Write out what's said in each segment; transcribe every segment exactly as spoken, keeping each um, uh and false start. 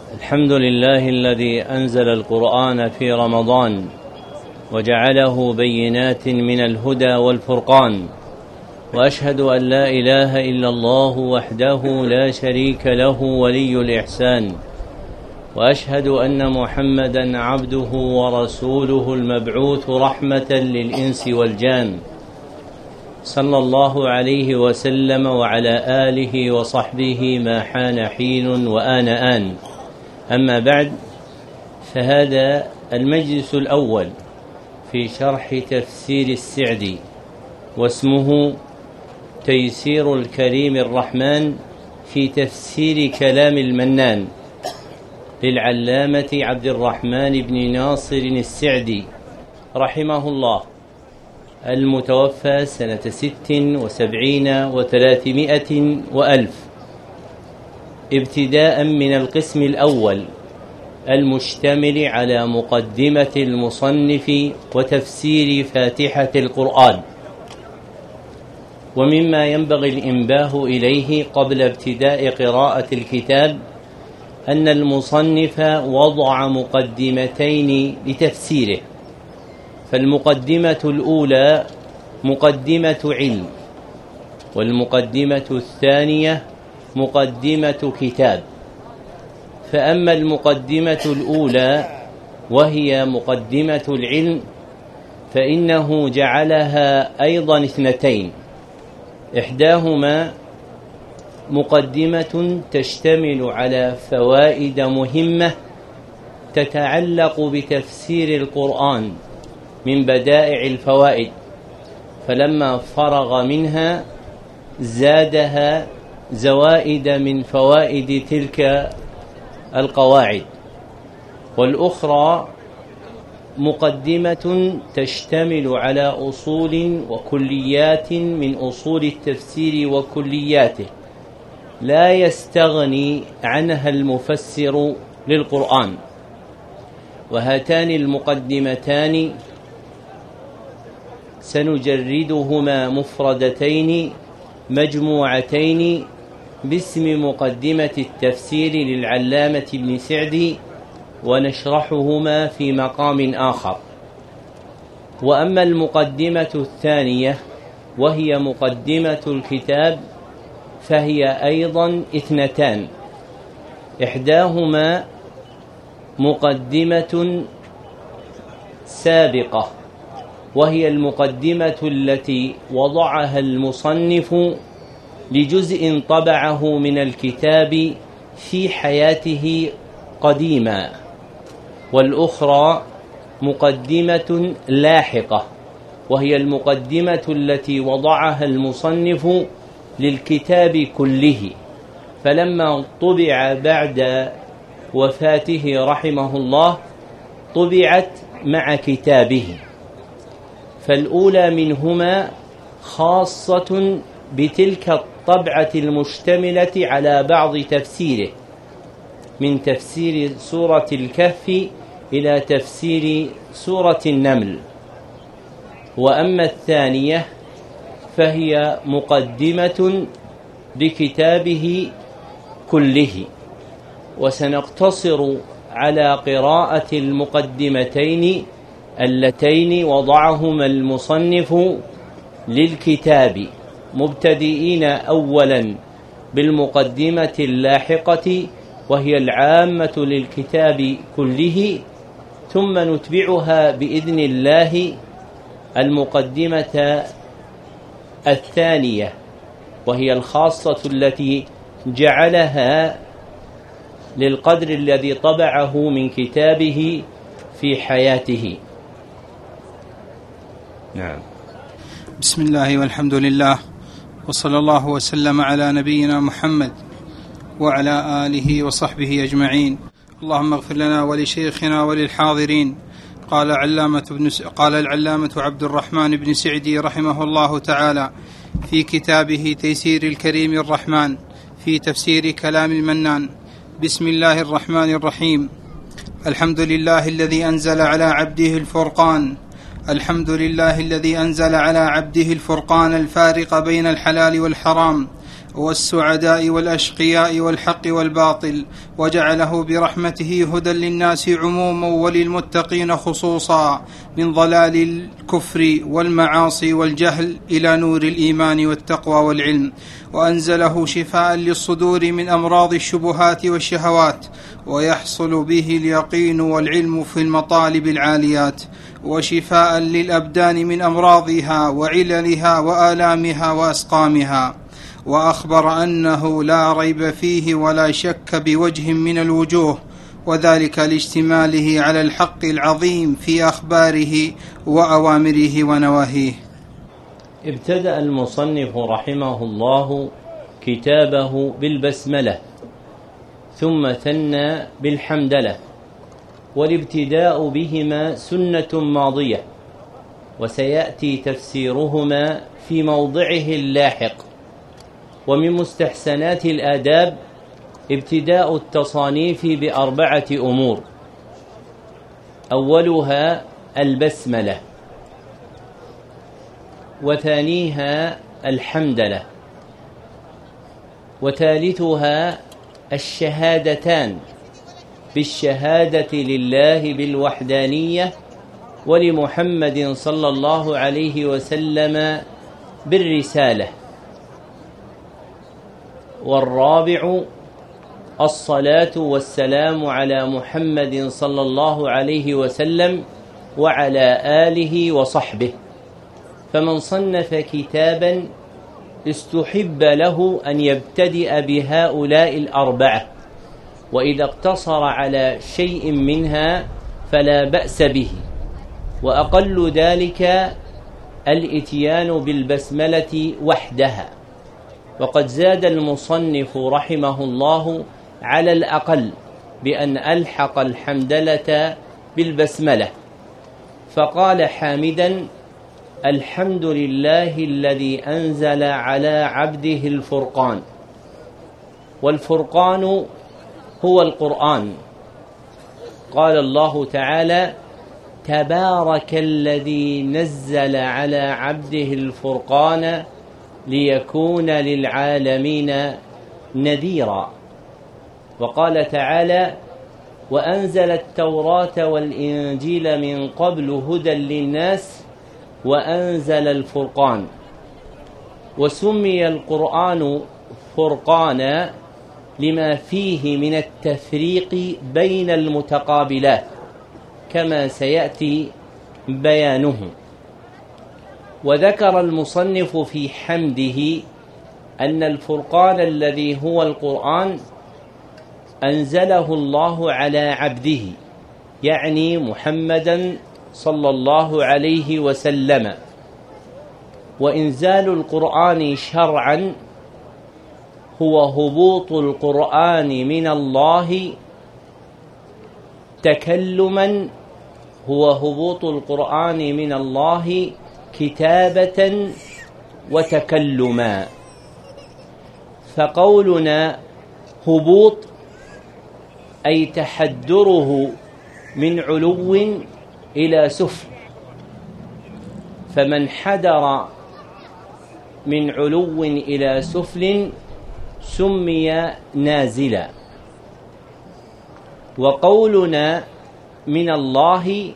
الحمد لله الذي أنزل القرآن في رمضان وجعله بينات من الهدى والفرقان، وأشهد أن لا إله إلا الله وحده لا شريك له ولي الإحسان، وأشهد أن محمدا عبده ورسوله المبعوث رحمة للإنس والجان، صلى الله عليه وسلم وعلى آله وصحبه ما حان حين وآن آن. أما بعد، فهذا المجلس الأول في شرح تفسير السعدي، واسمه تيسير الكريم الرحمن في تفسير كلام المنان للعلامة عبد الرحمن بن ناصر السعدي رحمه الله، المتوفى سنة ست وسبعين وثلاثمائة وألف، ابتداء من القسم الأول المشتمل على مقدمة المصنف وتفسير فاتحة القرآن. ومما ينبغي الإنباه إليه قبل ابتداء قراءة الكتاب أن المصنف وضع مقدمتين لتفسيره، فالمقدمة الأولى مقدمة علم، والمقدمة الثانية مقدمة كتاب. فأما المقدمة الأولى وهي مقدمة العلم فإنه جعلها أيضا اثنتين، إحداهما مقدمة تشتمل على فوائد مهمة تتعلق بتفسير القرآن من بدائع الفوائد، فلما فرغ منها زادها زوائد من فوائد تلك القواعد. والأخرى مقدمة تشتمل على أصول وكليات من أصول التفسير وكلياته لا يستغني عنها المفسر للقرآن. وهاتان المقدمتان سنجردهما مفردتين مجموعتين باسم مقدمة التفسير للعلامة ابن سعدي، ونشرحهما في مقام آخر. وأما المقدمة الثانية وهي مقدمة الكتاب فهي أيضا اثنتان، إحداهما مقدمة سابقة وهي المقدمة التي وضعها المصنف لجزء طبعه من الكتاب في حياته قديما، والأخرى مقدمة لاحقة وهي المقدمة التي وضعها المصنف للكتاب كله، فلما طبع بعد وفاته رحمه الله طبعت مع كتابه. فالأولى منهما خاصة بتلك الطبعة المشتملة على بعض تفسيره، من تفسير سورة الكهف إلى تفسير سورة النمل. وأما الثانية فهي مقدمة بكتابه كله، وسنقتصر على قراءة المقدمتين اللتين وضعهما المصنف للكتاب، مبتدئين أولا بالمقدمة اللاحقة وهي العامة للكتاب كله، ثم نتبعها بإذن الله المقدمة الثانية وهي الخاصة التي جعلها للقدر الذي طبعه من كتابه في حياته. نعم. بسم الله والحمد لله، وصلى الله وسلم على نبينا محمد وعلى آله وصحبه أجمعين. اللهم اغفر لنا ولشيخنا وللحاضرين. قال علامة ابن س... قال العلامة عبد الرحمن بن سعدي رحمه الله تعالى في كتابه تيسير الكريم الرحمن في تفسير كلام المنان: بسم الله الرحمن الرحيم. الحمد لله الذي أنزل على عبده الفرقان الحمد لله الذي أنزل على عبده الفرقان الفارق بين الحلال والحرام والسعداء والأشقياء والحق والباطل، وجعله برحمته هدى للناس عموما وللمتقين خصوصا، من ضلال الكفر والمعاصي والجهل إلى نور الإيمان والتقوى والعلم، وأنزله شفاء للصدور من أمراض الشبهات والشهوات، ويحصل به اليقين والعلم في المطالب العاليات، وشفاء للأبدان من أمراضها وعللها وآلامها وأسقامها. وأخبر أنه لا ريب فيه ولا شك بوجه من الوجوه، وذلك لاشتماله على الحق العظيم في أخباره وأوامره ونواهيه. ابتدأ المصنف رحمه الله كتابه بالبسملة، ثم ثنى بالحمدلة، والابتداء بهما سنة ماضية، وسيأتي تفسيرهما في موضعه اللاحق. ومن مستحسنات الآداب ابتداء التصانيف بأربعة أمور: أولها البسملة، وثانيها الحمدلة، وثالثها الشهادتان بالشهادة لله بالوحدانية ولمحمد صلى الله عليه وسلم بالرسالة، والرابع الصلاة والسلام على محمد صلى الله عليه وسلم وعلى آله وصحبه. فمن صنف كتابا استحب له أن يبتدئ بهؤلاء الأربعة، وإذا اقتصر على شيء منها فلا بأس به، وأقل ذلك الإتيان بالبسملة وحدها. وقد زاد المصنف رحمه الله على الأقل بأن ألحق الحمدلة بالبسملة، فقال حامدا: الحمد لله الذي أنزل على عبده الفرقان. والفرقان هو القرآن. قال الله تعالى: تبارك الذي نزل على عبده الفرقان ليكون للعالمين نذيرا. وقال تعالى: وأنزل التوراة والإنجيل من قبل هدى للناس وأنزل الفرقان. وسمي القرآن فرقانا لما فيه من التفريق بين المتقابلات، كما سيأتي بيانه. وذكر المصنف في حمده أن الفرقان الذي هو القرآن أنزله الله على عبده، يعني محمدا صلى الله عليه وسلم. وإنزال القرآن شرعا هو هبوط القرآن من الله، تكلما هو هبوط القرآن من الله كتابة وتكلما. فقولنا هبوط أي تحدره من علو إلى سفل، فمن حدر من علو إلى سفل سمي نازلا. وقولنا من الله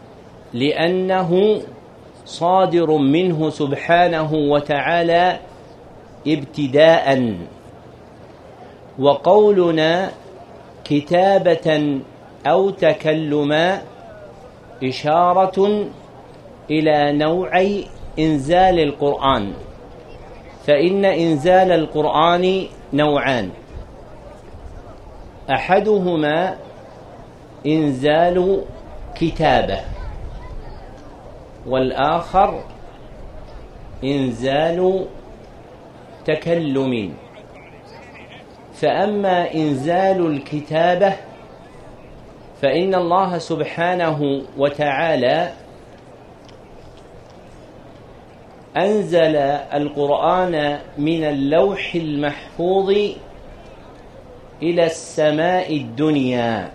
لأنه صادر منه سبحانه وتعالى ابتداء. وقولنا كتابة أو تكلما إشارة إلى نوعي إنزال القرآن، فإن إنزال القرآن نوعان: أحدهما إنزال كتابة، والآخر إنزال تكلم. فأما إنزال الكتابة فإن الله سبحانه وتعالى أنزل القرآن من اللوح المحفوظ إلى السماء الدنيا،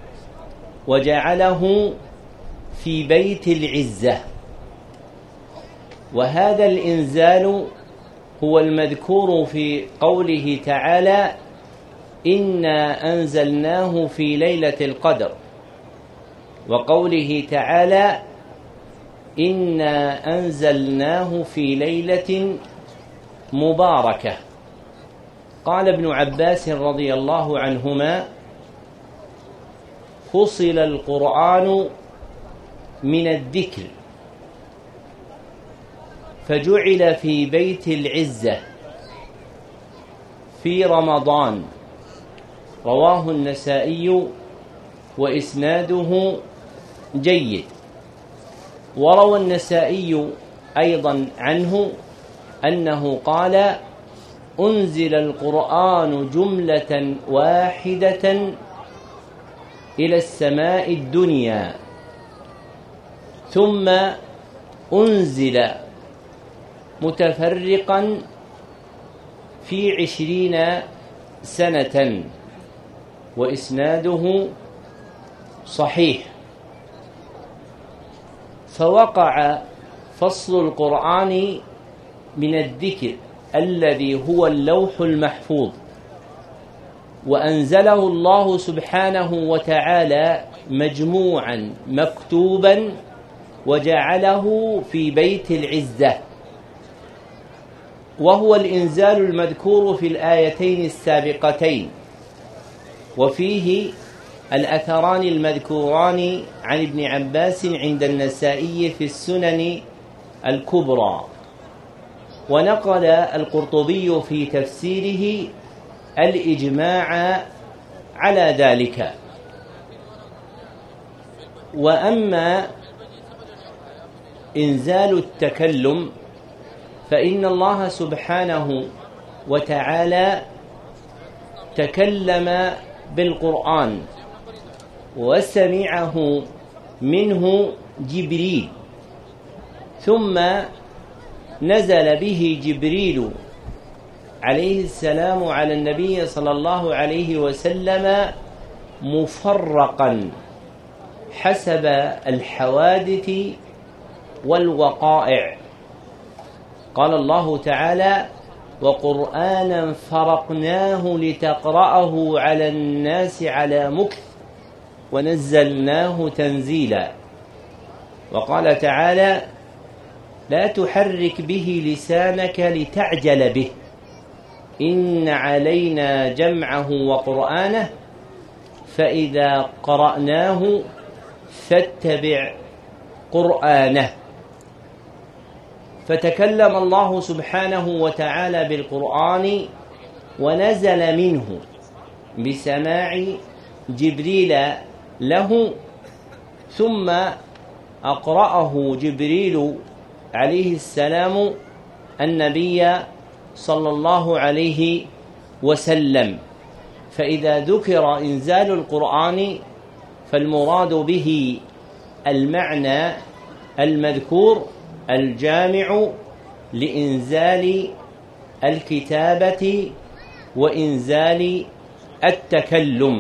وجعله في بيت العزة. وهذا الإنزال هو المذكور في قوله تعالى: إنا أنزلناه في ليلة القدر، وقوله تعالى: إنا أنزلناه في ليلة مباركة. قال ابن عباس رضي الله عنهما: فصل القرآن من الذكر فجعل في بيت العزة في رمضان. رواه النسائي وإسناده جيد. وروى النسائي أيضا عنه أنه قال: أنزل القرآن جملة واحدة إلى السماء الدنيا، ثم أنزل متفرقا في عشرين سنة، وإسناده صحيح. فوقع فصل القرآن من الذكر الذي هو اللوح المحفوظ، وأنزله الله سبحانه وتعالى مجموعا مكتوبا وجعله في بيت العزة، وهو الإنزال المذكور في الآيتين السابقتين. وفيه الأثران المذكوران عن ابن عباس عند النسائي في السنن الكبرى. ونقل القرطبي في تفسيره الإجماع على ذلك. وأما إنزال التكلم فإن الله سبحانه وتعالى تكلم بالقرآن وسمعه منه جبريل، ثم نزل به جبريل عليه السلام على النبي صلى الله عليه وسلم مفرقا حسب الحوادث والوقائع. قال الله تعالى: وقرآنا فرقناه لتقرأه على الناس على مكث ونزلناه تنزيلا. وقال تعالى: لا تحرك به لسانك لتعجل به إن علينا جمعه وقرآنه فإذا قرأناه فاتبع قرآنه. فتكلم الله سبحانه وتعالى بالقرآن ونزل منه بسماع جبريل له، ثم أقرأه جبريل عليه السلام النبي صلى الله عليه وسلم. فإذا ذكر إنزال القرآن فالمراد به المعنى المذكور الجامع لإنزال الكتابة وإنزال التكلم.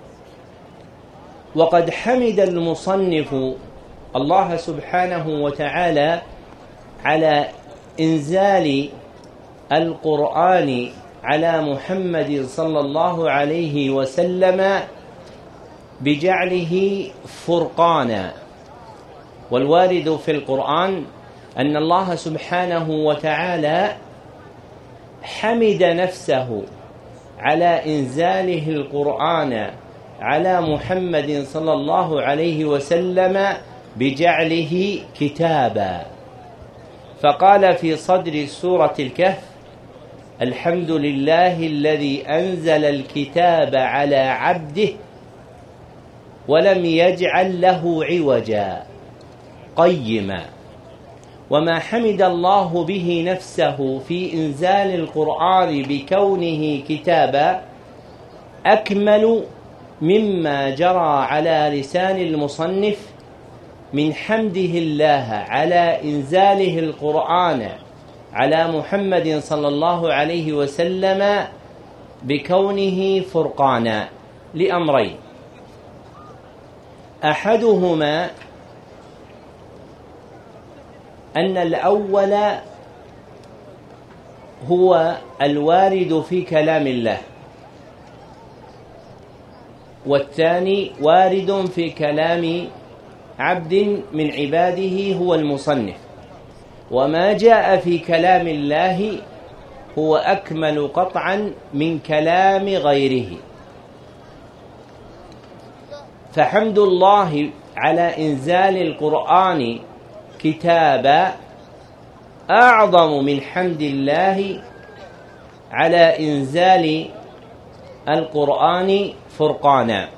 وقد حمد المصنف الله سبحانه وتعالى على إنزال القرآن على محمد صلى الله عليه وسلم بجعله فرقانا. والوارد في القرآن أن الله سبحانه وتعالى حمد نفسه على إنزاله القرآن على محمد صلى الله عليه وسلم بجعله كتابا، فقال في صدر سورة الكهف: الحمد لله الذي أنزل الكتاب على عبده ولم يجعل له عوجا قيما. وما حمد الله به نفسه في إنزال القرآن بكونه كتابا أكمل مما جرى على لسان المصنف من حمده الله على إنزاله القرآن على محمد صلى الله عليه وسلم بكونه فرقانا، لأمرين: أحدهما أن الأول هو الوارد في كلام الله، والثاني وارد في كلام عبد من عباده هو المصنف. وما جاء في كلام الله هو أكمل قطعا من كلام غيره. فحمد الله على إنزال القرآن كتابا أعظم من حمد الله على إنزال القرآن فرقانا.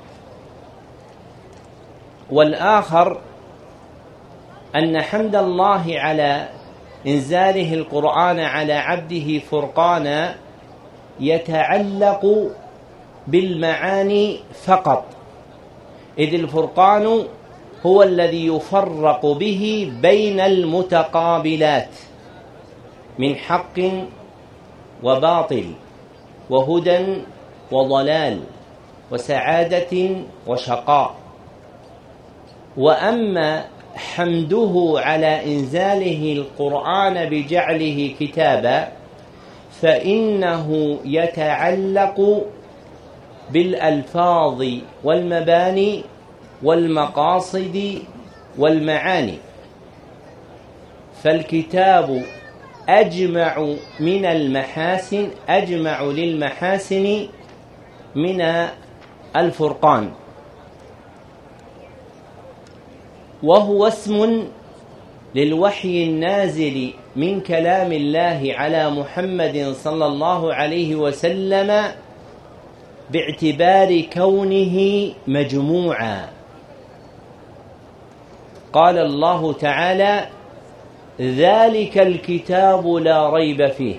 والآخر أن حمد الله على إنزاله القرآن على عبده فرقانا يتعلق بالمعاني فقط، إذ الفرقان هو الذي يفرق به بين المتقابلات من حق وباطل، وهدى وضلال، وسعادة وشقاء. وأما حمده على إنزاله القرآن بجعله كتابا فإنه يتعلق بالألفاظ والمباني والمقاصد والمعاني، فالكتاب أجمع من المحاسن أجمع للمحاسن من الفرقان، وهو اسم للوحي النازل من كلام الله على محمد صلى الله عليه وسلم باعتبار كونه مجموعا. قال الله تعالى: ذلك الكتاب لا ريب فيه.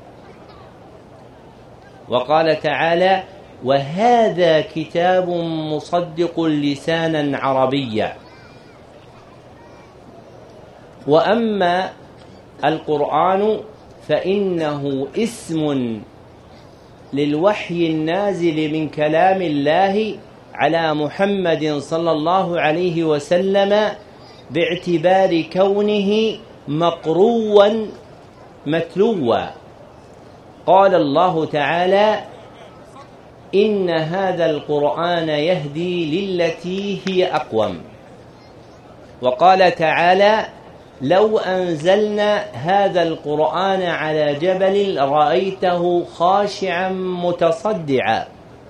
وقال تعالى: وهذا كتاب مصدق لسانا عربيا. وأما القرآن فإنه اسم للوحي النازل من كلام الله على محمد صلى الله عليه وسلم باعتبار كونه مقروا متلوا. قال الله تعالى: إن هذا القرآن يهدي للتي هي أقوم. وقال تعالى: لو أنزلنا هذا القرآن على جبل رأيته خاشعا متصدعا.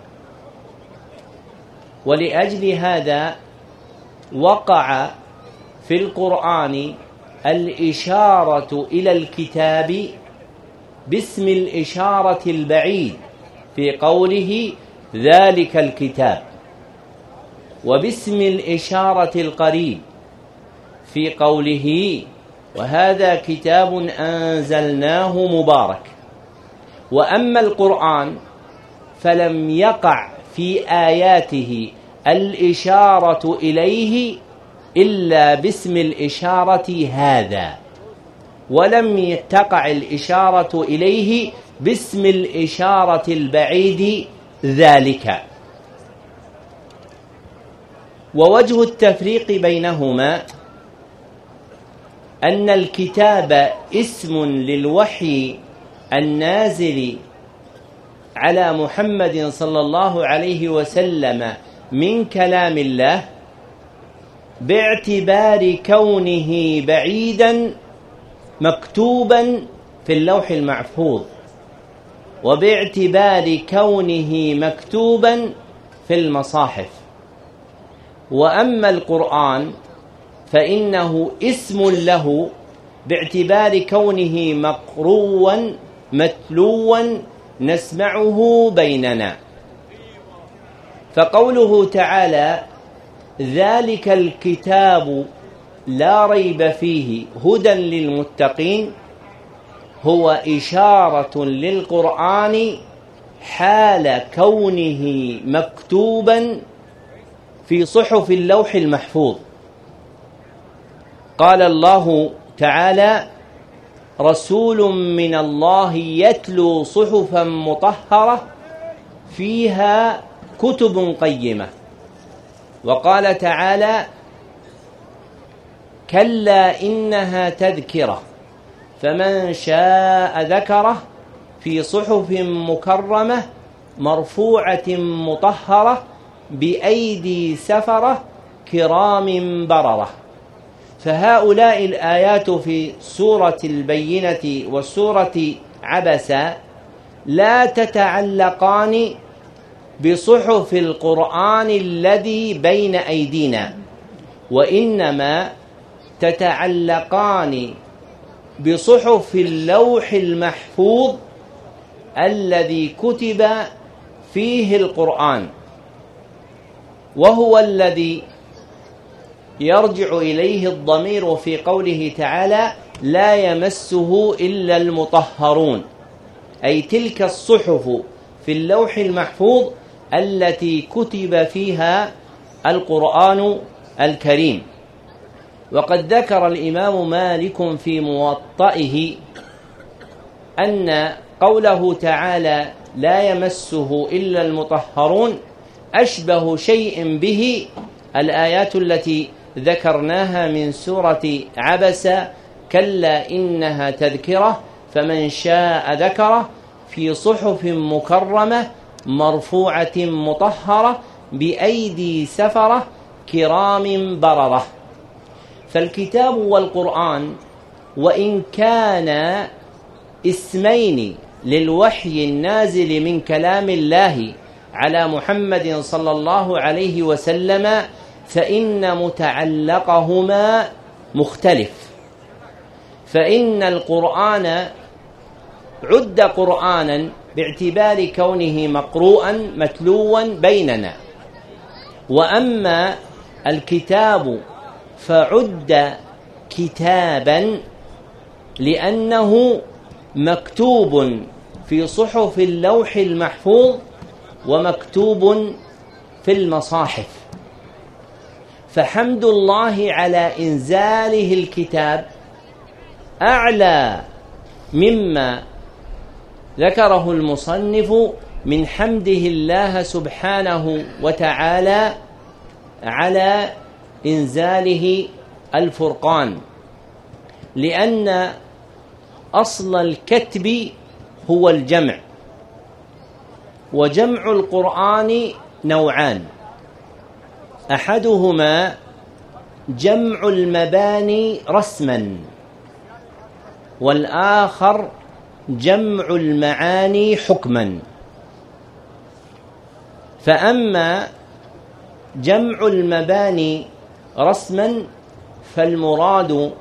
ولأجل هذا وقع في القرآن الإشارة إلى الكتاب باسم الإشارة البعيد في قوله ذلك الكتاب، وباسم الإشارة القريب في قوله وهذا كتاب أنزلناه مبارك. وأما القرآن فلم يقع في آياته الإشارة إليه إلا باسم الإشارة هذا، ولم تقع الإشارة إليه باسم الإشارة البعيد ذلك. ووجه التفريق بينهما أن الكتاب اسم للوحي النازل على محمد صلى الله عليه وسلم من كلام الله باعتبار كونه بعيدا مكتوبا في اللوح المحفوظ، وباعتبار كونه مكتوبا في المصاحف. وأما القرآن فإنه اسم له باعتبار كونه مقروا متلوا نسمعه بيننا. فقوله تعالى ذلك الكتاب لا ريب فيه هدى للمتقين هو إشارة للقرآن حال كونه مكتوبا في صحف اللوح المحفوظ. قال الله تعالى رسول من الله يتلو صحفا مطهرة فيها كتب قيمة. وقال تعالى كلا إنها تذكرة فمن شاء ذكره في صحف مكرمة مرفوعة مطهرة بأيدي سفرة كرام بررة. فهؤلاء الآيات في سورة البينة وسورة عبسة لا تتعلقان بصحف القرآن الذي بين أيدينا، وإنما تتعلقان بصحف اللوح المحفوظ الذي كتب فيه القرآن، وهو الذي يرجع إليه الضمير في قوله تعالى لا يمسه إلا المطهرون، أي تلك الصحف في اللوح المحفوظ التي كتب فيها القرآن الكريم. وقد ذكر الإمام مالك في موطئه أن قوله تعالى لا يمسه إلا المطهرون أشبه شيء به الآيات التي ذكرناها من سورة عبس كلا إنها تذكرة فمن شاء ذكره في صحف مكرمة مرفوعة مطهرة بأيدي سفرة كرام بررة. فالكتاب والقرآن وإن كان اسمين للوحي النازل من كلام الله على محمد صلى الله عليه وسلم فإن متعلقهما مختلف، فإن القرآن عد قرآنا باعتبار كونه مقروءا متلوا بيننا، وأما الكتاب فعد كتابا لأنه مكتوب في صحف اللوح المحفوظ ومكتوب في المصاحف. فحمد الله على إنزاله الكتاب أعلى مما ذكره المصنف من حمده الله سبحانه وتعالى على إنزاله الفرقان، لأن أصل الكتب هو الجمع، وجمع القرآن نوعان، أحدهما جمع المباني رسما، والآخر جمع المعاني حكما. فأما جمع المباني رسما فالمراد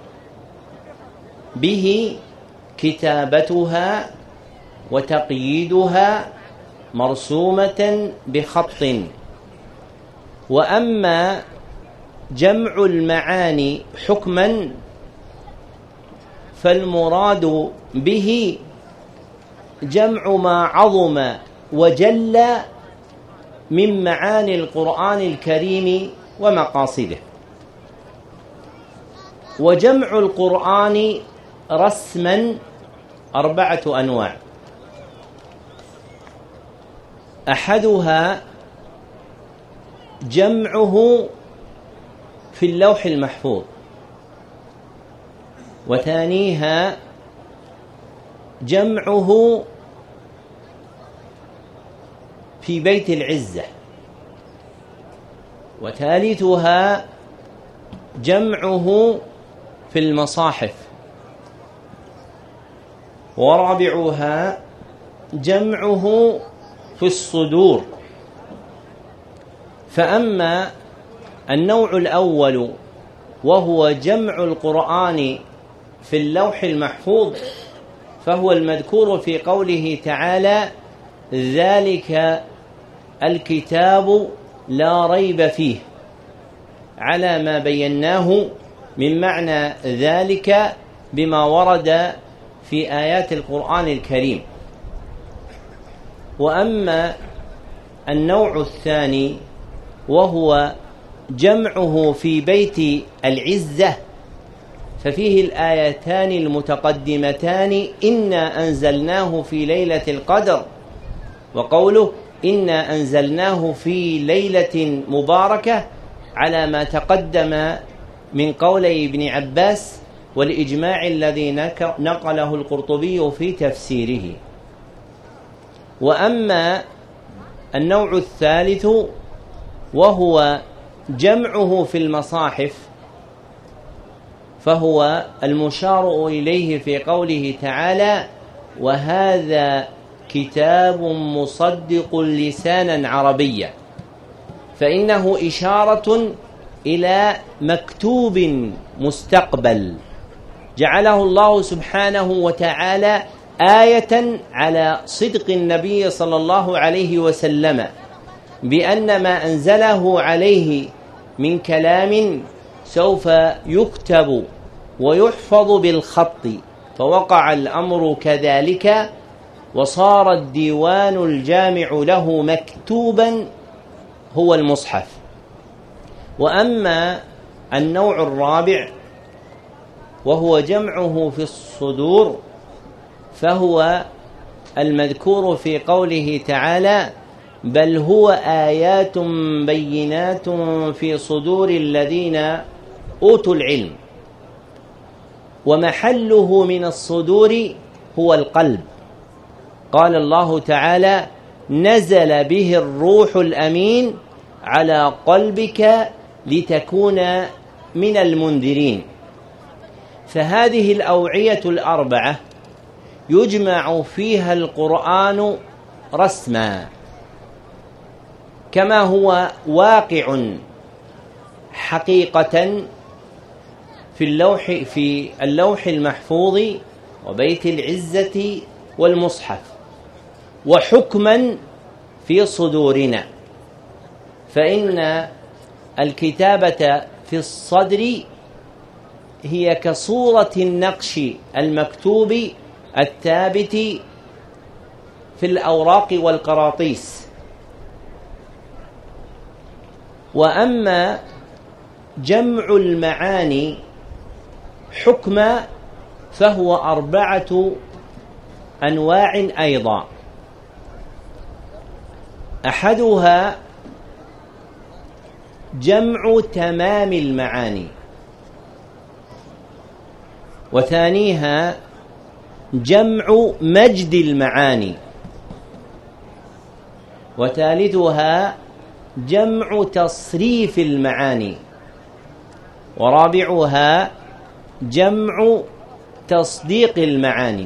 به كتابتها وتقييدها مرسومة بخط، وأما جمع المعاني حكما فالمراد به جمع ما عظم وجل من معاني القرآن الكريم ومقاصده. وجمع القرآن رسما أربعة أنواع، أحدها جمعه في اللوح المحفوظ، وثانيها جمعه في بيت العزة، وثالثها جمعه في المصاحف، ورابعها جمعه في الصدور. فأما النوع الأول وهو جمع القرآن في اللوح المحفوظ فهو المذكور في قوله تعالى ذلك الكتاب لا ريب فيه، على ما بيناه من معنى ذلك بما ورد في آيات القرآن الكريم. وأما النوع الثاني وهو جمعه في بيت العزة ففيه الآيتان المتقدمتان إنا أنزلناه في ليلة القدر، وقوله إنا أنزلناه في ليلة مباركة على ما تقدم من قولي ابن عباس والإجماع الذي نقله القرطبي في تفسيره. وأما النوع الثالث وهو جمعه في المصاحف فهو المشار إليه في قوله تعالى: وهذا كتاب مصدق لسانا عربيا، فإنه إشارة إلى مكتوب مستقبل جعله الله سبحانه وتعالى آية على صدق النبي صلى الله عليه وسلم، بأن ما أنزله عليه من كلام سوف يكتب ويحفظ بالخط، فوقع الأمر كذلك، وصار الديوان الجامع له مكتوبا هو المصحف. وأما النوع الرابع وهو جمعه في الصدور فهو المذكور في قوله تعالى: بل هو آيات بينات في صدور الذين أوتوا العلم. ومحله من الصدور هو القلب. قال الله تعالى: نزل به الروح الأمين على قلبك لتكون من المنذرين. فهذه الأوعية الأربعة يجمع فيها القرآن رسما، كما هو واقع حقيقة في اللوح في اللوح المحفوظ وبيت العزة والمصحف، وحكما في صدورنا، فإن الكتابة في الصدر هي كصورة النقش المكتوب الثابت في الأوراق والقراطيس. وأما جمع المعاني حكما فهو أربعة أنواع أيضا. أحدها جمع تمام المعاني، وثانيها جمع مجد المعاني، وثالثها جمع تصريف المعاني، ورابعها جمع تصديق المعاني.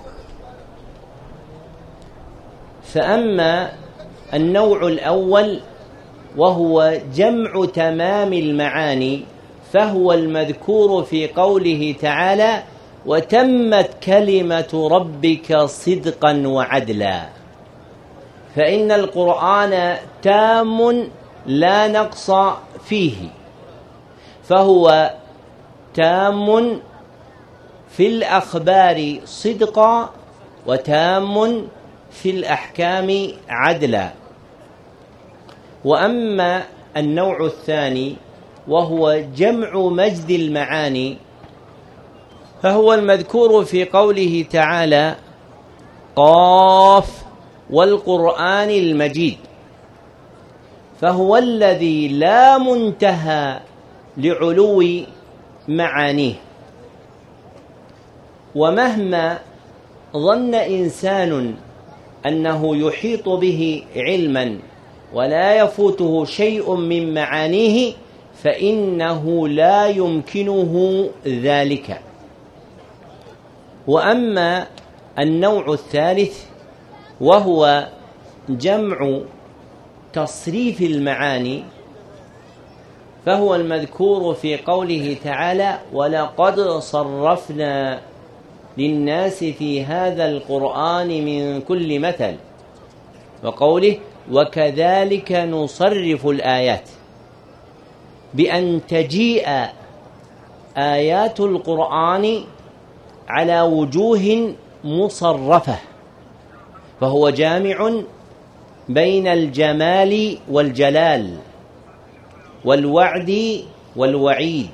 فأما النوع الأول وهو جمع تمام المعاني فهو المذكور في قوله تعالى: وتمت كلمة ربك صدقا وعدلا. فإن القرآن تام لا نقص فيه، فهو تام في الأخبار صدقا وتام في الأحكام عدلا. وأما النوع الثاني وهو جمع مجد المعاني فهو المذكور في قوله تعالى: قاف والقرآن المجيد، فهو الذي لا منتهى لعلو معانيه. ومهما ظن إنسان أنه يحيط به علما ولا يفوته شيء من معانيه فإنه لا يمكنه ذلك. وأما النوع الثالث وهو جمع تصريف المعاني فهو المذكور في قوله تعالى: ولقد صرفنا للناس في هذا القرآن من كل مثل، وقوله: وكذلك نصرف الآيات، بأن تجيء آيات القرآن على وجوه مصرفة، فهو جامع بين الجمال والجلال والوعد والوعيد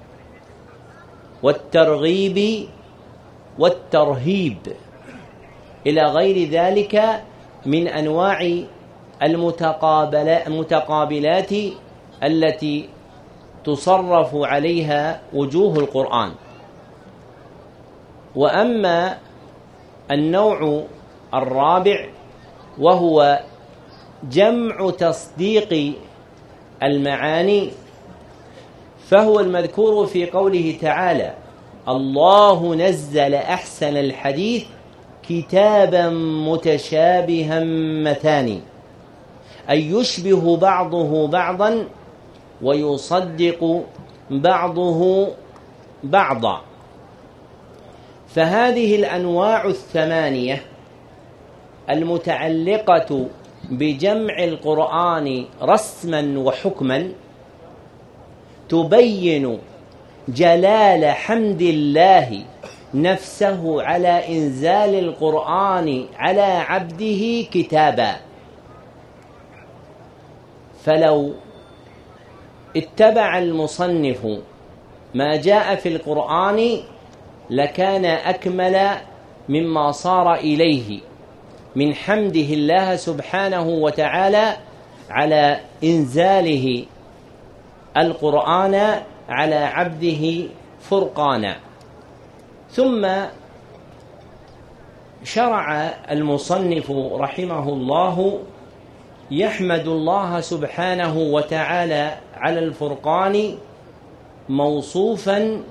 والترغيب والترهيب إلى غير ذلك من أنواع المتقابلات التي تصرف عليها وجوه القرآن. وأما النوع الرابع وهو جمع تصديق المعاني، فهو المذكور في قوله تعالى: الله نزل أحسن الحديث كتابا متشابها مثاني، أي يشبه بعضه بعضا ويصدق بعضه بعضا. فهذه الأنواع الثمانية المتعلقة بجمع القرآن رسما وحكما تبين جلال حمد الله نفسه على إنزال القرآن على عبده كتابا. فلو اتبع المصنف ما جاء في القرآن لكان أكمل مما صار إليه من حمده الله سبحانه وتعالى على إنزاله القرآن على عبده فرقانا. ثم شرع المصنف رحمه الله يحمد الله سبحانه وتعالى على الفرقان موصوفا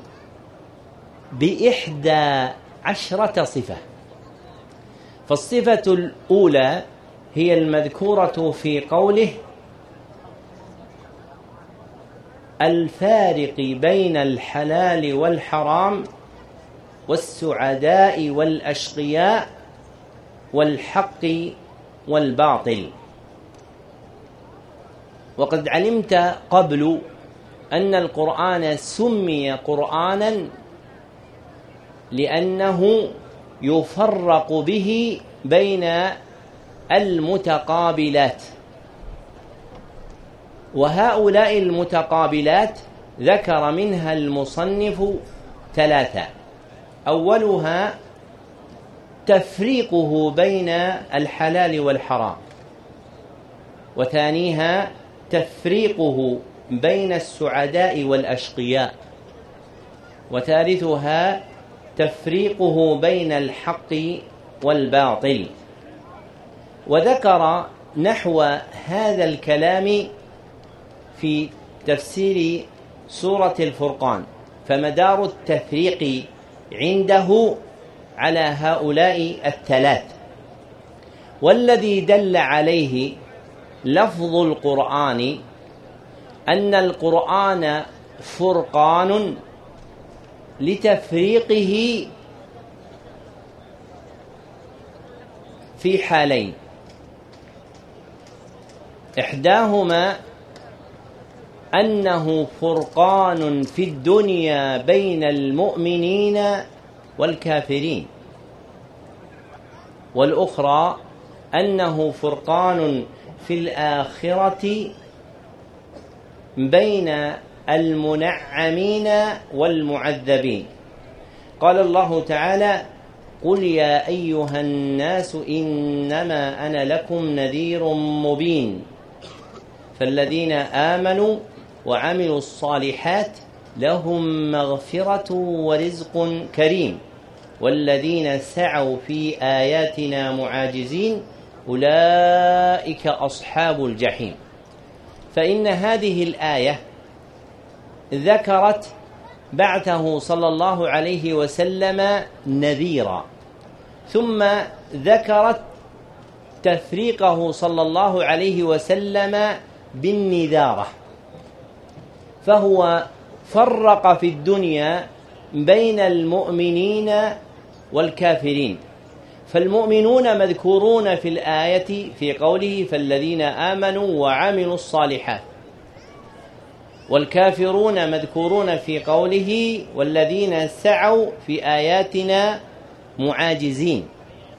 بإحدى عشرة صفة. فالصفة الأولى هي المذكورة في قوله: الفارق بين الحلال والحرام والسعداء والأشقياء والحق والباطل. وقد علمت قبل أن القرآن سمي قرآنا لأنه يفرق به بين المتقابلات، وهؤلاء المتقابلات ذكر منها المصنف ثلاثة: أولها تفريقه بين الحلال والحرام، وثانيها تفريقه بين السعداء والأشقياء، وثالثها تفريقه بين الحق والباطل. وذكر نحو هذا الكلام في تفسير سورة الفرقان، فمدار التفريق عنده على هؤلاء الثلاث. والذي دل عليه لفظ القرآن أن القرآن فرقان لتفريقه في حالين: إحداهما أنه فرقان في الدنيا بين المؤمنين والكافرين، والأخرى أنه فرقان في الآخرة بين المنعمين والمعذبين. قال الله تعالى: قل يا أيها الناس إنما أنا لكم نذير مبين، فالذين آمنوا وعملوا الصالحات لهم مغفرة ورزق كريم، والذين سعوا في آياتنا معاجزين أولئك أصحاب الجحيم. فإن هذه الآية ذكرت بعثه صلى الله عليه وسلم نذيرا، ثم ذكرت تفريقه صلى الله عليه وسلم بالنذارة، فهو فرق في الدنيا بين المؤمنين والكافرين. فالمؤمنون مذكورون في الآية في قوله: فالذين آمنوا وعملوا الصالحات، والكافرون مذكورون في قوله: والذين سعوا في آياتنا معاجزين.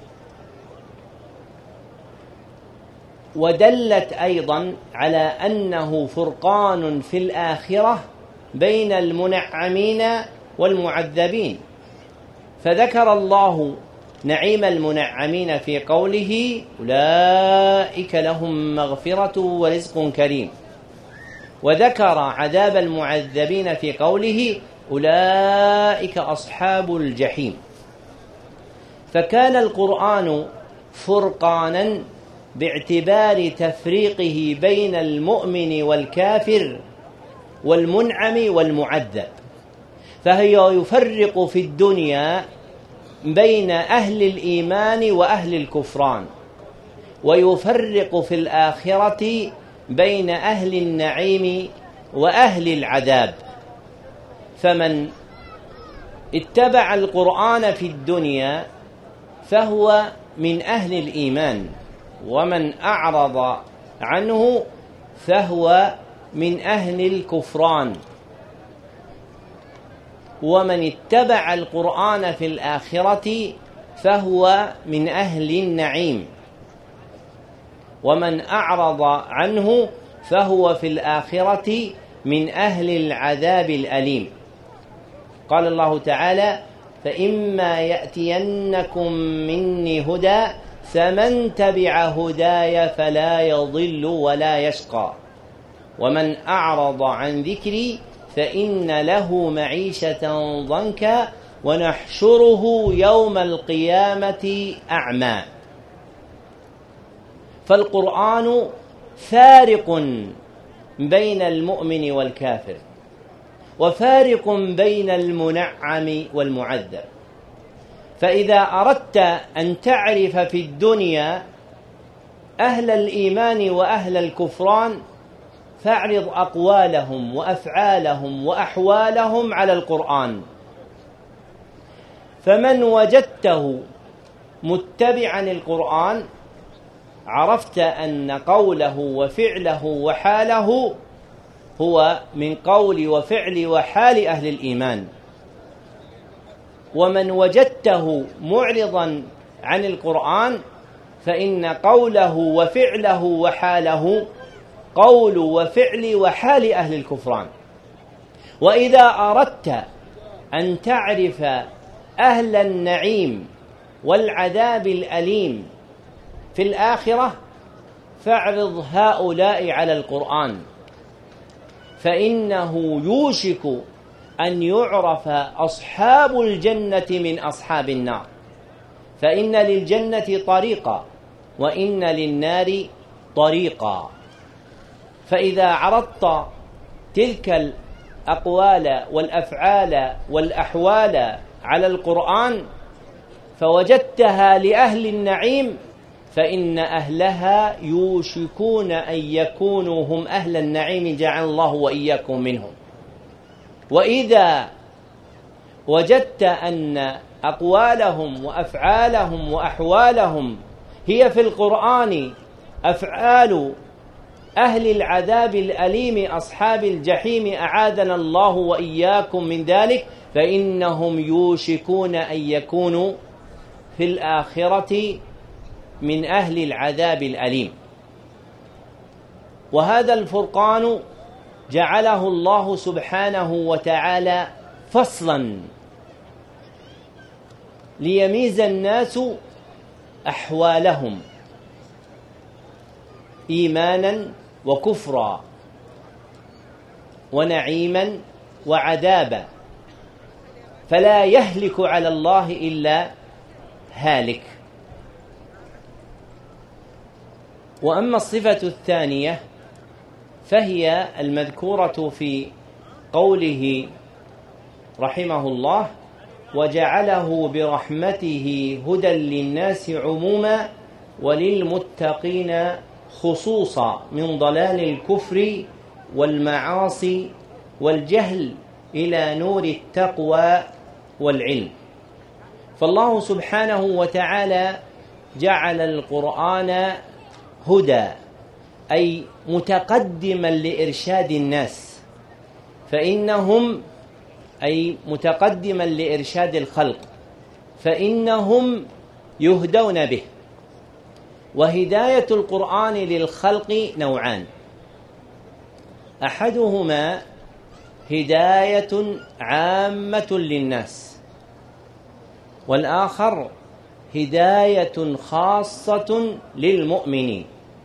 ودلت أيضا على أنه فرقان في الآخرة بين المنعمين والمعذبين، فذكر الله نعيم المنعمين في قوله: أولئك لهم مغفرة ورزق كريم، وذكر عذاب المعذبين في قوله: أولئك أصحاب الجحيم. فكان القرآن فرقانا باعتبار تفريقه بين المؤمن والكافر والمنعم والمعذب، فهي يفرق في الدنيا بين أهل الإيمان وأهل الكفران، ويفرق في الآخرة بين أهل النعيم وأهل العذاب. فمن اتبع القرآن في الدنيا فهو من أهل الإيمان، ومن أعرض عنه فهو من أهل الكفران. ومن اتبع القرآن في الآخرة فهو من أهل النعيم، ومن أعرض عنه فهو في الآخرة من أهل العذاب الأليم. قال الله تعالى: فإما يأتينكم مني هدى فمن تبع هداي فلا يضل ولا يشقى ومن أعرض عن ذكري فإن له معيشة ضنكا ونحشره يوم القيامة أعمى. فالقرآن فارق بين المؤمن والكافر، وفارق بين المنعم والمعذب. فإذا أردت أن تعرف في الدنيا أهل الإيمان وأهل الكفران فاعرض أقوالهم وأفعالهم وأحوالهم على القرآن، فمن وجدته متبعا القرآن عرفت أن قوله وفعله وحاله هو من قول وفعل وحال أهل الإيمان. ومن وجدته معرضا عن القرآن فإن قوله وفعله وحاله قول وفعل وحال أهل الكفران. وإذا أردت أن تعرف أهل النعيم والعذاب الأليم في الآخرة فاعرض هؤلاء على القرآن، فإنه يوشك أن يعرف أصحاب الجنة من أصحاب النار، فإن للجنة طريقا وإن للنار طريقا. فإذا عرضت تلك الأقوال والأفعال والأحوال على القرآن فوجدتها لأهل النعيم فإن أهلها يوشكون أن يكونوا هم أهل النعيم، جعل الله وإياكم منهم. وإذا وجدت أن أقوالهم وأفعالهم وأحوالهم هي في القرآن أفعال أهل العذاب الأليم أصحاب الجحيم، أعاذنا الله وإياكم من ذلك، فإنهم يوشكون أن يكونوا في الآخرة من أهل العذاب الأليم. وهذا الفرقان جعله الله سبحانه وتعالى فصلا ليميز الناس أحوالهم إيمانا وكفرا ونعيما وعذابا، فلا يهلك على الله إلا هالك. وأما الصفة الثانية فهي المذكورة في قوله رحمه الله: وجعله برحمته هدى للناس عموما وللمتقين خصوصا من ضلال الكفر والمعاصي والجهل إلى نور التقوى والعلم. فالله سبحانه وتعالى جعل القرآن هدى، أي متقدما لإرشاد الناس، فإنهم أي متقدما لإرشاد الخلق فإنهم يهدون به. وهداية القرآن للخلق نوعان: أحدهما هداية عامة للناس، والآخر هداية خاصة للمؤمنين.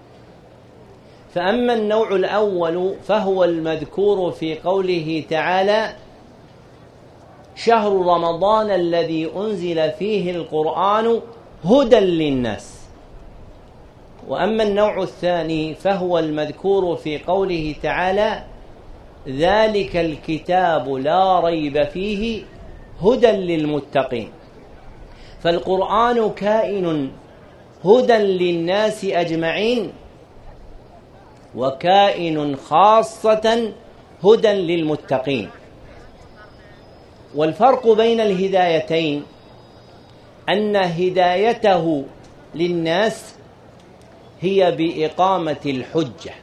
فأما النوع الأول فهو المذكور في قوله تعالى: شهر رمضان الذي أنزل فيه القرآن هدى للناس. وأما النوع الثاني فهو المذكور في قوله تعالى: ذلك الكتاب لا ريب فيه هدى للمتقين. فالقرآن كائن هدى للناس أجمعين، وكائن خاصة هدى للمتقين. والفرق بين الهدايتين أن هدايته للناس هي بإقامة الحجة،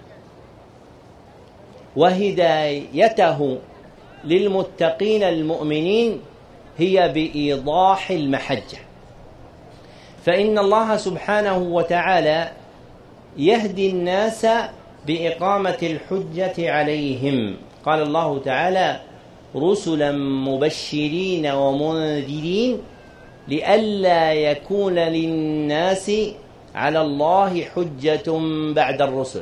وهدايته للمتقين المؤمنين هي بإيضاح المحجة. فإن الله سبحانه وتعالى يهدي الناس بإقامة الحجة عليهم. قال الله تعالى: رسلا مبشرين ومنذرين لئلا يكون للناس على الله حجة بعد الرسل.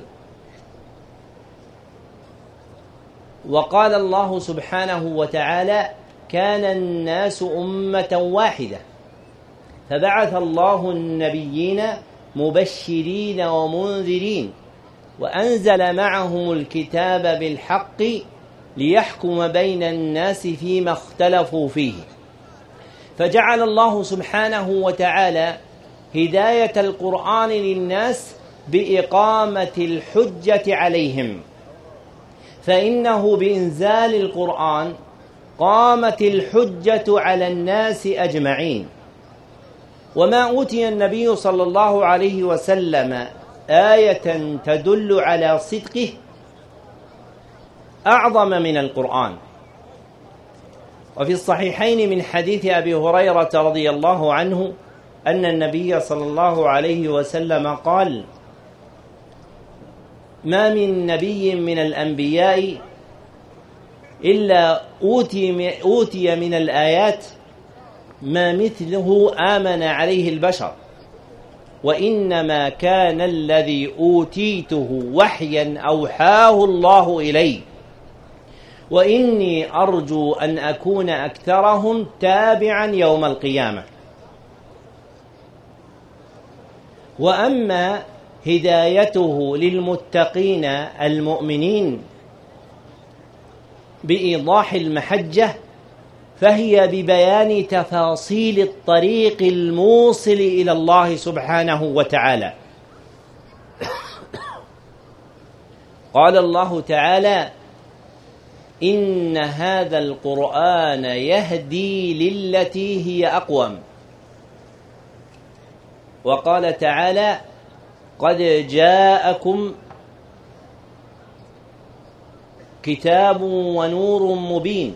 وقال الله سبحانه وتعالى: كان الناس أمة واحدة فبعث الله النبيين مبشرين ومنذرين وأنزل معهم الكتاب بالحق ليحكم بين الناس فيما اختلفوا فيه. فجعل الله سبحانه وتعالى هداية القرآن للناس بإقامة الحجة عليهم، فإنه بإنزال القرآن قامت الحجة على الناس أجمعين. وما أوتي النبي صلى الله عليه وسلم آية تدل على صدقه أعظم من القرآن. وفي الصحيحين من حديث أبي هريرة رضي الله عنه أن النبي صلى الله عليه وسلم قال: ما من نبي من الأنبياء إلا أوتي, أوتي من الآيات ما مثله آمن عليه البشر، وإنما كان الذي أوتيته وحيا أوحاه الله إلي، وإني أرجو أن أكون أكثرهم تابعا يوم القيامة. وأما هدايته للمتقين المؤمنين بإيضاح المحجة فهي ببيان تفاصيل الطريق الموصل إلى الله سبحانه وتعالى. قال الله تعالى: إن هذا القرآن يهدي للتي هي أقوم. وقال تعالى: قد جاءكم كتاب ونور مبين.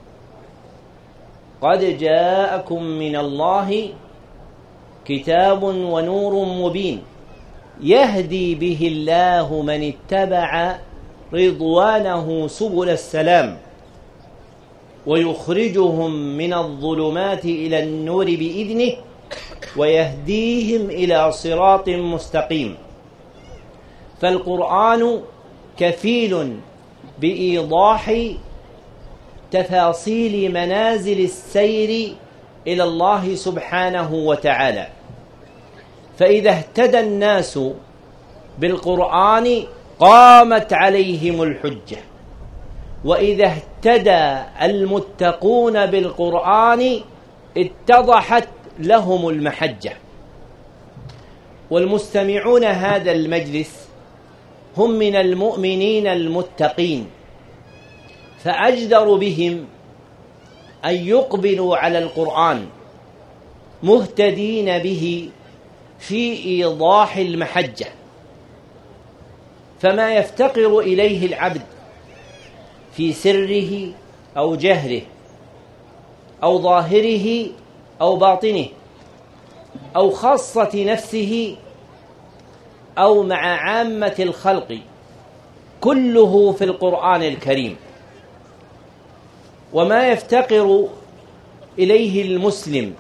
قد جاءكم من الله كتاب ونور مبين يهدي به الله من اتبع رضوانه سبل السلام ويخرجهم من الظلمات إلى النور بإذنه ويهديهم إلى صراط مستقيم. فالقرآن كفيل بإيضاح تفاصيل منازل السير إلى الله سبحانه وتعالى. فإذا اهتدى الناس بالقرآن قامت عليهم الحجة، وإذا اهتدى المتقون بالقرآن اتضحت لهم المحجة. والمستمعون هذا المجلس هم من المؤمنين المتقين، فأجدر بهم أن يقبلوا على القرآن مهتدين به في إيضاح المحجة. فما يفتقر إليه العبد في سره أو جهره أو ظاهره أو باطنه أو خاصة نفسه أو مع عامة الخلق كله في القرآن الكريم. وما يفتقر إليه المسلم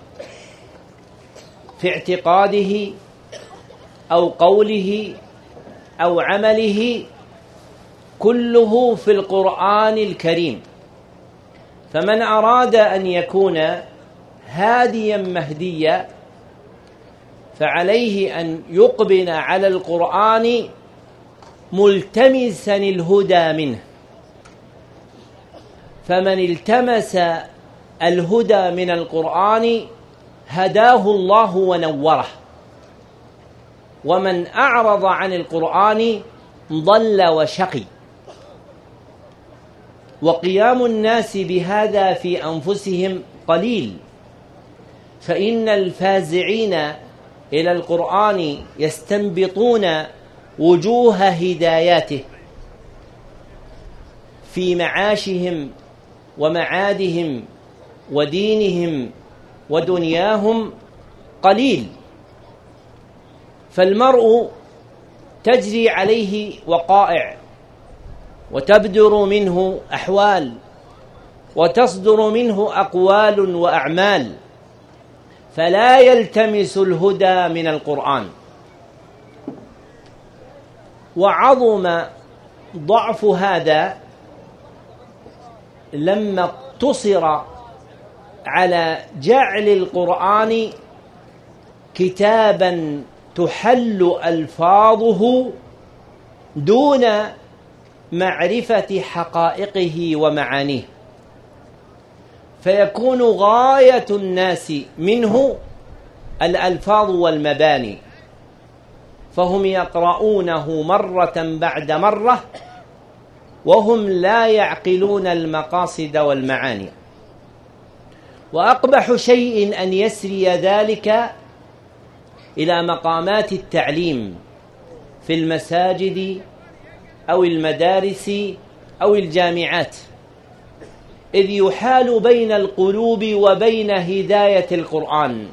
في اعتقاده أو قوله أو عمله كله في القرآن الكريم. فمن أراد أن يكون هاديا مهديا فعليه أن يقبل على القرآن ملتمسا الهدى منه، فمن التمس الهدى من القرآن هداه الله ونوره، ومن أعرض عن القرآن ضل وشقي. وقيام الناس بهذا في أنفسهم قليل، فإن الفازعين إلى القرآن يستنبطون وجوه هداياته في معاشهم ومعادهم ودينهم ودنياهم قليل. فالمرء تجري عليه وقائع وتبدر منه أحوال وتصدر منه أقوال وأعمال، فلا يلتمس الهدى من القرآن. وعظم ضعف هذا لما اقتصر على جعل القرآن كتابا تحل ألفاظه دون معرفة حقائقه ومعانيه، فيكون غاية الناس منه الألفاظ والمباني، فهم يقرؤونه مرة بعد مرة وهم لا يعقلون المقاصد والمعاني. وأقبح شيء أن يسري ذلك إلى مقامات التعليم في المساجد أو المدارس أو الجامعات، إذ يحال بين القلوب وبين هداية القرآن،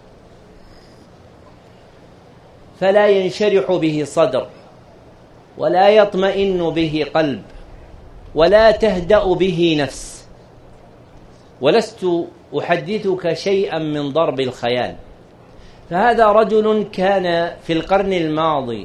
فلا ينشرح به صدر ولا يطمئن به قلب ولا تهدأ به نفس. ولست أحدثك شيئا من ضرب الخيال، فهذا رجل كان في القرن الماضي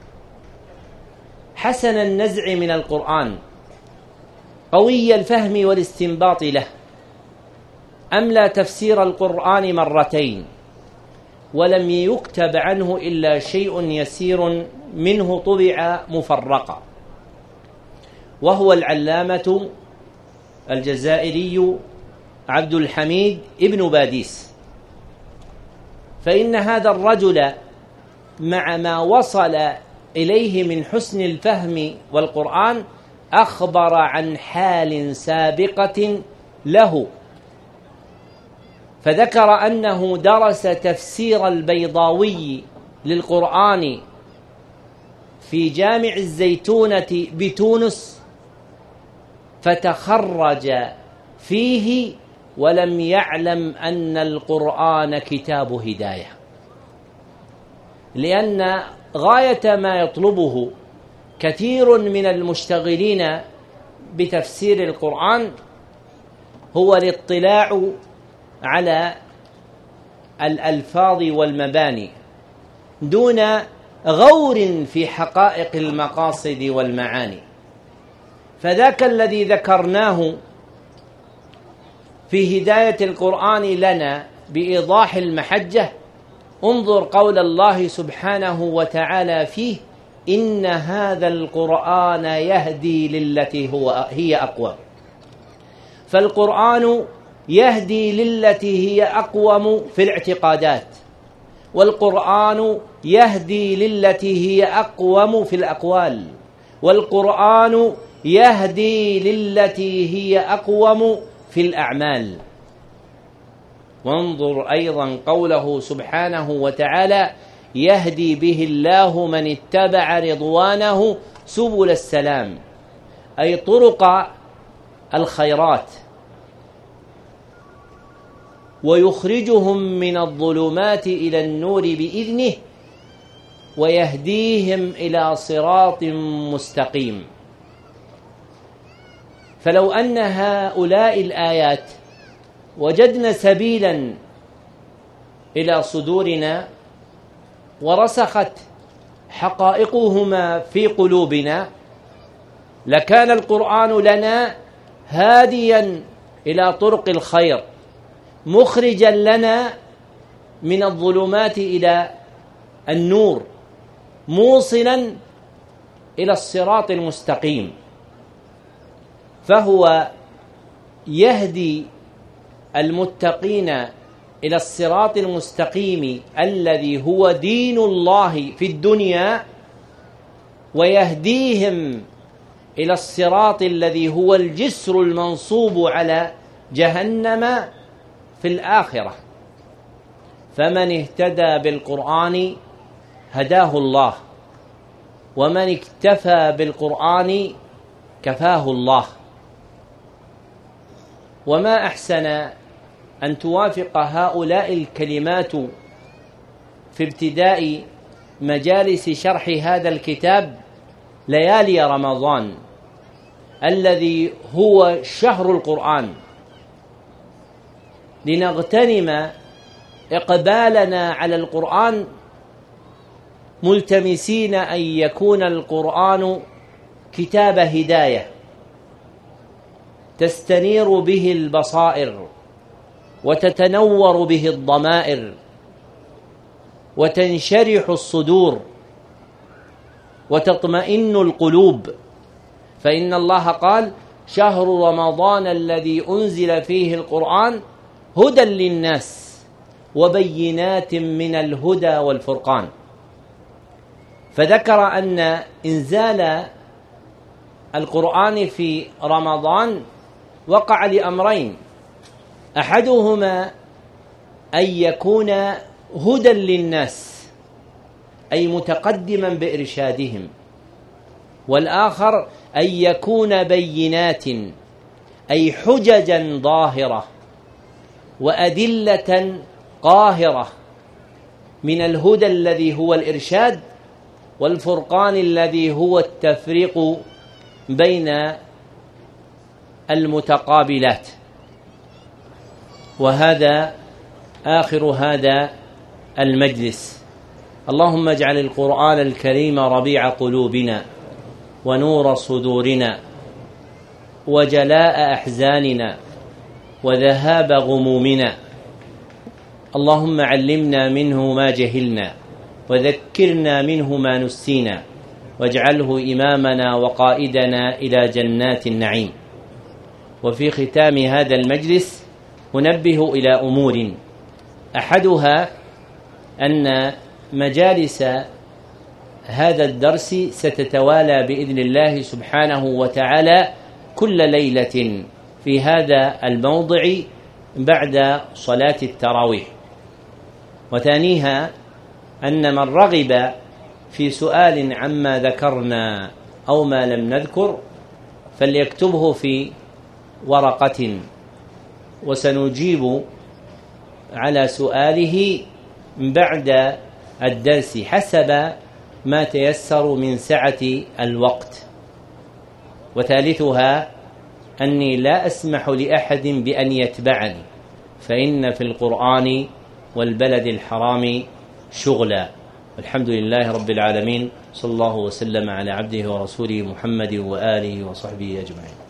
حسن النزع من القرآن، قوي الفهم والاستنباط له، أملى تفسير القرآن مرتين ولم يكتب عنه إلا شيء يسير منه طبع مفرقا، وهو العلامة الجزائري عبد الحميد ابن باديس. فإن هذا الرجل مع ما وصل إليه من حسن الفهم والقرآن أخبر عن حال سابقة له، فذكر أنه درس تفسير البيضاوي للقرآن في جامع الزيتونة بتونس، فتخرج فيه ولم يعلم أن القرآن كتاب هداية، لأن غاية ما يطلبه كثير من المشتغلين بتفسير القرآن هو الاطلاع على الألفاظ والمباني دون غور في حقائق المقاصد والمعاني. فذاك الذي ذكرناه في هداية القرآن لنا بإيضاح المحجة، انظر قول الله سبحانه وتعالى فيه: إن هذا القرآن يهدي للتي هو هي أقوم. فالقرآن يهدي للتي هي أقوم في الاعتقادات، والقرآن يهدي للتي هي أقوم في الأقوال، والقرآن يهدي للتي هي أقوم في الأعمال. وانظر أيضا قوله سبحانه وتعالى: يهدي به الله من اتبع رضوانه سبل السلام، أي طرق الخيرات، ويخرجهم من الظلمات إلى النور بإذنه ويهديهم إلى صراط مستقيم. فلو أن هؤلاء الآيات وجدنا سبيلا إلى صدورنا ورسخت حقائقهما في قلوبنا، لكان القرآن لنا هاديا إلى طرق الخير، مخرجا لنا من الظلمات إلى النور موصلا إلى الصراط المستقيم، فهو يهدي المتقين إلى الصراط المستقيم الذي هو دين الله في الدنيا، ويهديهم إلى الصراط الذي هو الجسر المنصوب على جهنم في الآخرة. فمن اهتدى بالقرآن هداه الله، ومن اكتفى بالقرآن كفاه الله. وما أحسن أن توافق هؤلاء الكلمات في ابتداء مجالس شرح هذا الكتاب ليالي رمضان الذي هو شهر القرآن، لنغتنم إقبالنا على القرآن ملتمسين أن يكون القرآن كتاب هداية تستنير به البصائر وتتنور به الضمائر وتنشرح الصدور وتطمئن القلوب. فإن الله قال: شهر رمضان الذي أنزل فيه القرآن هدى للناس وبينات من الهدى والفرقان. فذكر أن إنزال القرآن في رمضان وقع لأمرين: أحدهما أن يكون هدى للناس أي متقدما بإرشادهم، والآخر أن يكون بينات أي حججا ظاهرة وأدلة قاهرة من الهدى الذي هو الإرشاد، والفرقان الذي هو التفريق بين المتقابلات. وهذا آخر هذا المجلس. اللهم اجعل القرآن الكريم ربيع قلوبنا ونور صدورنا وجلاء أحزاننا وذهاب غمومنا. اللهم علمنا منه ما جهلنا وذكرنا منه ما نسينا، واجعله إمامنا وقائدنا إلى جنات النعيم. وفي ختام هذا المجلس أنبه إلى أمور: أحدها أن مجالس هذا الدرس ستتوالى بإذن الله سبحانه وتعالى كل ليلة في هذا الموضع بعد صلاة التراويح. وثانيها أن من رغب في سؤال عما ذكرنا أو ما لم نذكر فليكتبه في ورقة، وسنجيب على سؤاله بعد الدرس حسب ما تيسر من سعة الوقت. وثالثها أني لا أسمح لأحد بأن يتبعني، فإن في القرآن والبلد الحرام شغلا. الحمد لله رب العالمين، صلى الله وسلم على عبده ورسوله محمد وآله وصحبه أجمعين.